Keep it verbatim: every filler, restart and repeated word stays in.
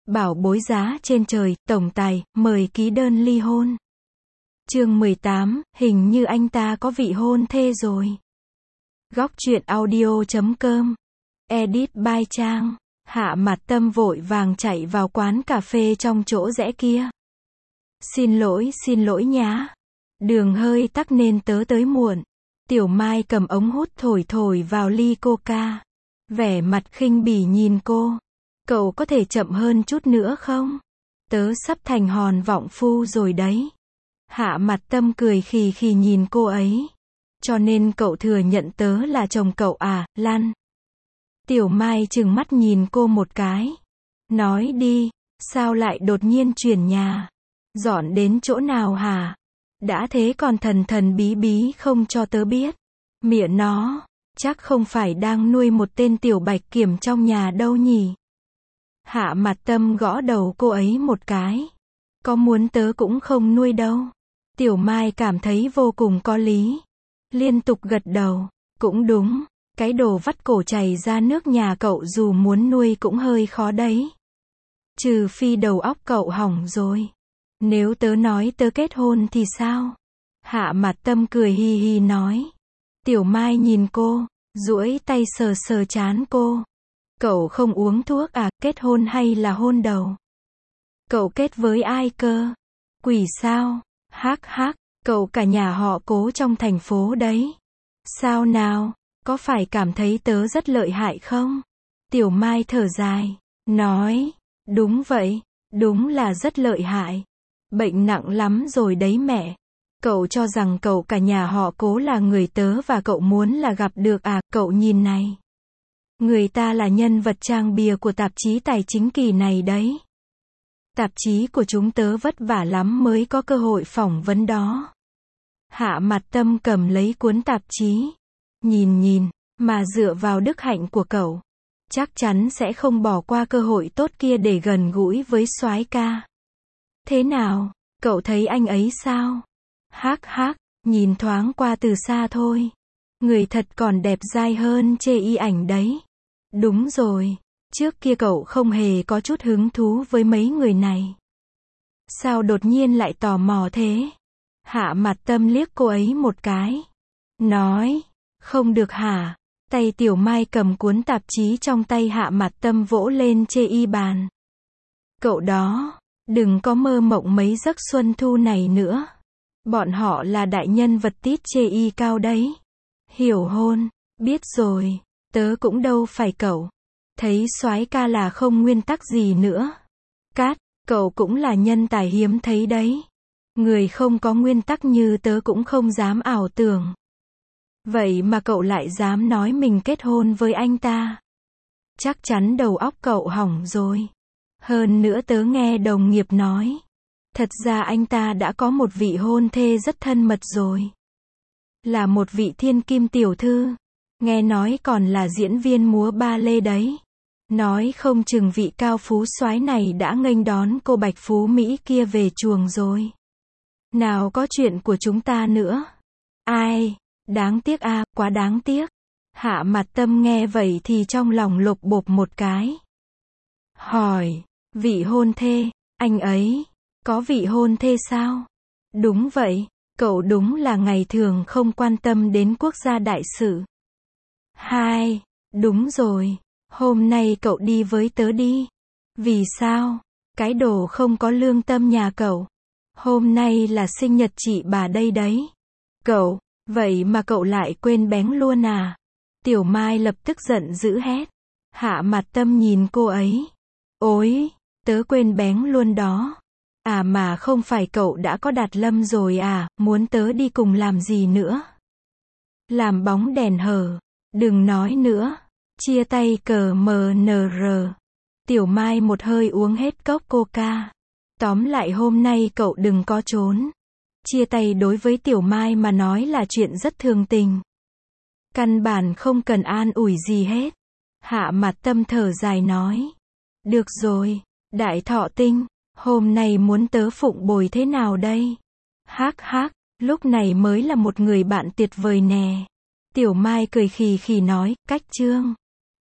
Bảo bối giá trên trời, tổng tài, mời ký đơn ly hôn. Chương mười tám, hình như anh ta có vị hôn thê rồi. Góc truyện audio chấm com. Edit by Trang. Hạ Mạt Tâm vội vàng chạy vào quán cà phê trong chỗ rẽ kia. Xin lỗi, xin lỗi nhá. Đường hơi tắc nên tớ tới muộn. Tiểu Mai cầm ống hút thổi thổi vào ly coca. Vẻ mặt khinh bỉ nhìn cô. Cậu có thể chậm hơn chút nữa không? Tớ sắp thành hòn vọng phu rồi đấy. Hạ Mạt Tâm cười khì khì nhìn cô ấy. Cho nên cậu thừa nhận tớ là chồng cậu à, Lan? Tiểu Mai trừng mắt nhìn cô một cái. Nói đi, sao lại đột nhiên chuyển nhà? Dọn đến chỗ nào hả? Đã thế còn thần thần bí bí không cho tớ biết. Mịa nó, chắc không phải đang nuôi một tên tiểu bạch kiểm trong nhà đâu nhỉ? Hạ Mạt Tâm gõ đầu cô ấy một cái. Có muốn tớ cũng không nuôi đâu. Tiểu Mai cảm thấy vô cùng có lý. Liên tục gật đầu. Cũng đúng, cái đồ vắt cổ chảy ra nước nhà cậu dù muốn nuôi cũng hơi khó đấy. Trừ phi đầu óc cậu hỏng rồi. Nếu tớ nói tớ kết hôn thì sao? Hạ Mạt Tâm cười hi hi nói. Tiểu Mai nhìn cô, duỗi tay sờ sờ trán cô. Cậu không uống thuốc à, kết hôn hay là hôn đầu? Cậu kết với ai cơ? Quỷ sao? Hắc hắc, cậu cả nhà họ Cố trong thành phố đấy. Sao nào, có phải cảm thấy tớ rất lợi hại không? Tiểu Mai thở dài, nói, đúng vậy, đúng là rất lợi hại. Bệnh nặng lắm rồi đấy mẹ. Cậu cho rằng cậu cả nhà họ Cố là người tớ và cậu muốn là gặp được à, cậu nhìn này. Người ta là nhân vật trang bìa của tạp chí tài chính kỳ này đấy. Tạp chí của chúng tớ vất vả lắm mới có cơ hội phỏng vấn đó. Hạ Mạt Tâm cầm lấy cuốn tạp chí. Nhìn nhìn, mà dựa vào đức hạnh của cậu, chắc chắn sẽ không bỏ qua cơ hội tốt kia để gần gũi với soái ca. Thế nào, cậu thấy anh ấy sao? Hắc hắc, nhìn thoáng qua từ xa thôi. Người thật còn đẹp dai hơn chê y ảnh đấy. Đúng rồi, trước kia cậu không hề có chút hứng thú với mấy người này. Sao đột nhiên lại tò mò thế? Hạ Mạt Tâm liếc cô ấy một cái. Nói, không được hả? Tay Tiểu Mai cầm cuốn tạp chí trong tay Hạ Mạt Tâm vỗ lên chê y bàn. Cậu đó, đừng có mơ mộng mấy giấc xuân thu này nữa. Bọn họ là đại nhân vật tít chê y cao đấy. Hiểu hôn, biết rồi, tớ cũng đâu phải cậu. Thấy soái ca là không nguyên tắc gì nữa. Cát, cậu cũng là nhân tài hiếm thấy đấy. Người không có nguyên tắc như tớ cũng không dám ảo tưởng. Vậy mà cậu lại dám nói mình kết hôn với anh ta. Chắc chắn đầu óc cậu hỏng rồi. Hơn nữa tớ nghe đồng nghiệp nói. Thật ra anh ta đã có một vị hôn thê rất thân mật rồi. Là một vị thiên kim tiểu thư. Nghe nói còn là diễn viên múa ba lê đấy. Nói không chừng vị cao phú soái này đã nghênh đón cô bạch phú Mỹ kia về chuồng rồi. Nào có chuyện của chúng ta nữa. Ai, đáng tiếc à, quá đáng tiếc. Hạ Mạt Tâm nghe vậy thì trong lòng lục bộp một cái. Hỏi, vị hôn thê, anh ấy, có vị hôn thê sao? Đúng vậy, cậu đúng là ngày thường không quan tâm đến quốc gia đại sự. Hai, đúng rồi, hôm nay cậu đi với tớ đi. Vì sao? Cái đồ không có lương tâm nhà cậu. Hôm nay là sinh nhật chị bà đây đấy. Cậu, vậy mà cậu lại quên bén luôn à? Tiểu Mai lập tức giận dữ hét. Hạ Mạt Tâm nhìn cô ấy. Ôi, tớ quên bén luôn đó. À mà không phải cậu đã có Đạt Lâm rồi à, muốn tớ đi cùng làm gì nữa? Làm bóng đèn hở. Đừng nói nữa. Chia tay cờ mờ nờ rờ. Tiểu Mai một hơi uống hết cốc coca. Tóm lại hôm nay cậu đừng có trốn. Chia tay đối với Tiểu Mai mà nói là chuyện rất thường tình. Căn bản không cần an ủi gì hết. Hạ Mạt Tâm thở dài nói. Được rồi, Đại Thọ Tinh, hôm nay muốn tớ phụng bồi thế nào đây? Hắc hắc, lúc này mới là một người bạn tuyệt vời nè. Tiểu Mai cười khì khì nói, cách chương.